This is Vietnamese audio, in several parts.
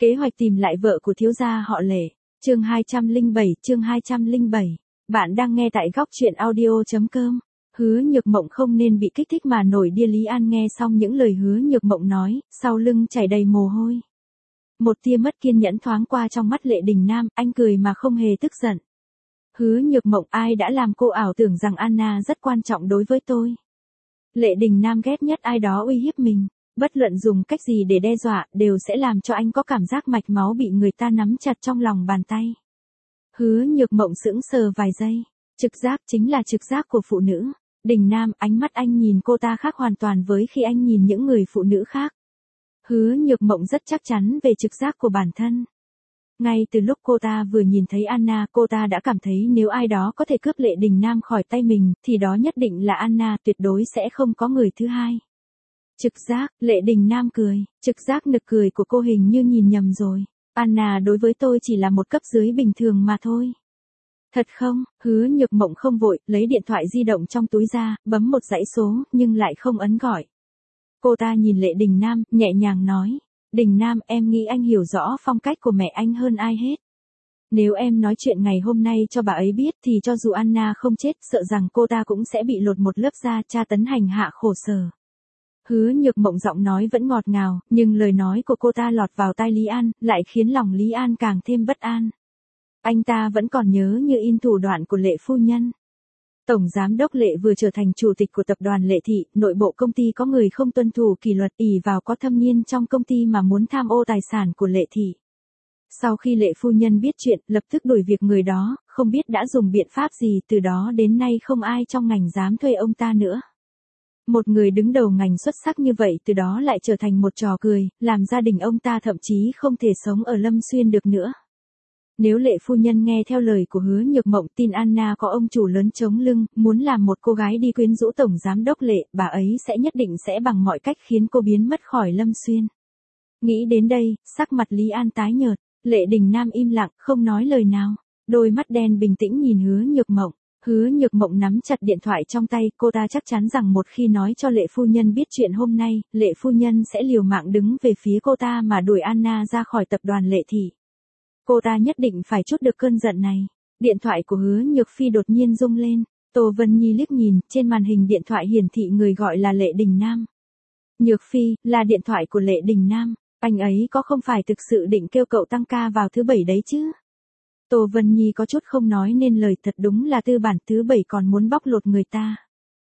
Kế hoạch tìm lại vợ của thiếu gia họ Lệ. Chương 207. Bạn đang nghe tại góc truyện audio.com. Hứa Nhược Mộng không nên bị kích thích mà nổi điên. Lý An nghe xong những lời Hứa Nhược Mộng nói, sau lưng chảy đầy mồ hôi. Một tia mất kiên nhẫn thoáng qua trong mắt Lệ Đình Nam, anh cười mà không hề tức giận. Hứa Nhược Mộng, ai đã làm cô ảo tưởng rằng Anna rất quan trọng đối với tôi? Lệ Đình Nam ghét nhất ai đó uy hiếp mình. Bất luận dùng cách gì để đe dọa, đều sẽ làm cho anh có cảm giác mạch máu bị người ta nắm chặt trong lòng bàn tay. Hứa Nhược Mộng sững sờ vài giây. Trực giác chính là trực giác của phụ nữ. Đình Nam, ánh mắt anh nhìn cô ta khác hoàn toàn với khi anh nhìn những người phụ nữ khác. Hứa Nhược Mộng rất chắc chắn về trực giác của bản thân. Ngay từ lúc cô ta vừa nhìn thấy Anna, cô ta đã cảm thấy nếu ai đó có thể cướp Lệ Đình Nam khỏi tay mình, thì đó nhất định là Anna, tuyệt đối sẽ không có người thứ hai. Trực giác, Lệ Đình Nam cười, trực giác nực cười của cô hình như nhìn nhầm rồi. Anna đối với tôi chỉ là một cấp dưới bình thường mà thôi. Thật không? Hứa Nhược Mộng không vội, lấy điện thoại di động trong túi ra, bấm một dãy số, nhưng lại không ấn gọi. Cô ta nhìn Lệ Đình Nam, nhẹ nhàng nói. Đình Nam, em nghĩ anh hiểu rõ phong cách của mẹ anh hơn ai hết. Nếu em nói chuyện ngày hôm nay cho bà ấy biết thì cho dù Anna không chết, sợ rằng cô ta cũng sẽ bị lột một lớp da, tra tấn hành hạ khổ sở. Hứa Nhược Mộng giọng nói vẫn ngọt ngào, nhưng lời nói của cô ta lọt vào tai Lý An, lại khiến lòng Lý An càng thêm bất an. Anh ta vẫn còn nhớ như in thủ đoạn của Lệ phu nhân. Tổng giám đốc Lệ vừa trở thành chủ tịch của tập đoàn Lệ Thị, nội bộ công ty có người không tuân thủ kỷ luật, ỷ vào có thâm niên trong công ty mà muốn tham ô tài sản của Lệ Thị. Sau khi Lệ phu nhân biết chuyện, lập tức đuổi việc người đó, không biết đã dùng biện pháp gì, từ đó đến nay không ai trong ngành dám thuê ông ta nữa. Một người đứng đầu ngành xuất sắc như vậy từ đó lại trở thành một trò cười, làm gia đình ông ta thậm chí không thể sống ở Lâm Xuyên được nữa. Nếu Lệ phu nhân nghe theo lời của Hứa Nhược Mộng, tin Anna có ông chủ lớn chống lưng, muốn làm một cô gái đi quyến rũ tổng giám đốc Lệ, bà ấy sẽ nhất định sẽ bằng mọi cách khiến cô biến mất khỏi Lâm Xuyên. Nghĩ đến đây, sắc mặt Lý An tái nhợt, Lệ Đình Nam im lặng, không nói lời nào, đôi mắt đen bình tĩnh nhìn Hứa Nhược Mộng. Hứa Nhược Mộng nắm chặt điện thoại trong tay, cô ta chắc chắn rằng một khi nói cho Lệ phu nhân biết chuyện hôm nay, Lệ phu nhân sẽ liều mạng đứng về phía cô ta mà đuổi Anna ra khỏi tập đoàn Lệ Thị. Cô ta nhất định phải trút được cơn giận này. Điện thoại của Hứa Nhược Phi đột nhiên rung lên. Tô Vân Nhi liếc nhìn, trên màn hình điện thoại hiển thị người gọi là Lệ Đình Nam. Nhược Phi, là điện thoại của Lệ Đình Nam. Anh ấy có không phải thực sự định kêu cậu tăng ca vào thứ bảy đấy chứ? Tô Vân Nhi có chút không nói nên lời, thật đúng là tư bản, thứ bảy còn muốn bóc lột người ta.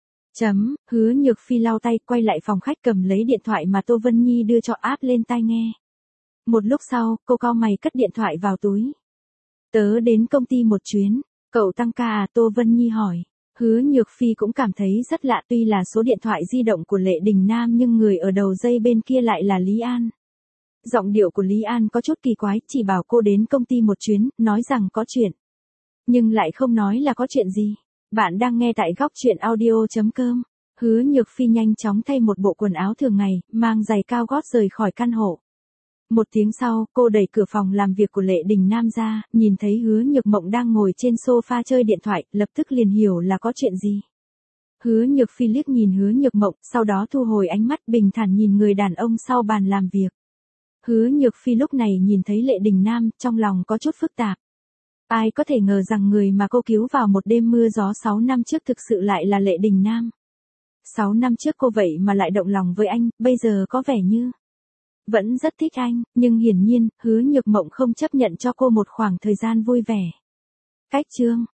Hứa Nhược Phi lau tay, quay lại phòng khách cầm lấy điện thoại mà Tô Vân Nhi đưa cho, áp lên tai nghe. Một lúc sau, cô cau mày cất điện thoại vào túi. Tớ đến công ty một chuyến, cậu tăng ca à? Tô Vân Nhi hỏi. Hứa Nhược Phi cũng cảm thấy rất lạ, tuy là số điện thoại di động của Lệ Đình Nam nhưng người ở đầu dây bên kia lại là Lý An. Giọng điệu của Lý An có chút kỳ quái, chỉ bảo cô đến công ty một chuyến, nói rằng có chuyện. Nhưng lại không nói là có chuyện gì. Bạn đang nghe tại góc truyện audio.com. Hứa Nhược Phi nhanh chóng thay một bộ quần áo thường ngày, mang giày cao gót rời khỏi căn hộ. Một tiếng sau, cô đẩy cửa phòng làm việc của Lệ Đình Nam ra, nhìn thấy Hứa Nhược Mộng đang ngồi trên sofa chơi điện thoại, lập tức liền hiểu là có chuyện gì. Hứa Nhược Phi liếc nhìn Hứa Nhược Mộng, sau đó thu hồi ánh mắt, bình thản nhìn người đàn ông sau bàn làm việc. Hứa Nhược Phi lúc này nhìn thấy Lệ Đình Nam, trong lòng có chút phức tạp. Ai có thể ngờ rằng người mà cô cứu vào một đêm mưa gió 6 năm trước thực sự lại là Lệ Đình Nam. 6 năm trước cô vậy mà lại động lòng với anh, bây giờ có vẻ như vẫn rất thích anh, nhưng hiển nhiên, Hứa Nhược Mộng không chấp nhận cho cô một khoảng thời gian vui vẻ. Cách chương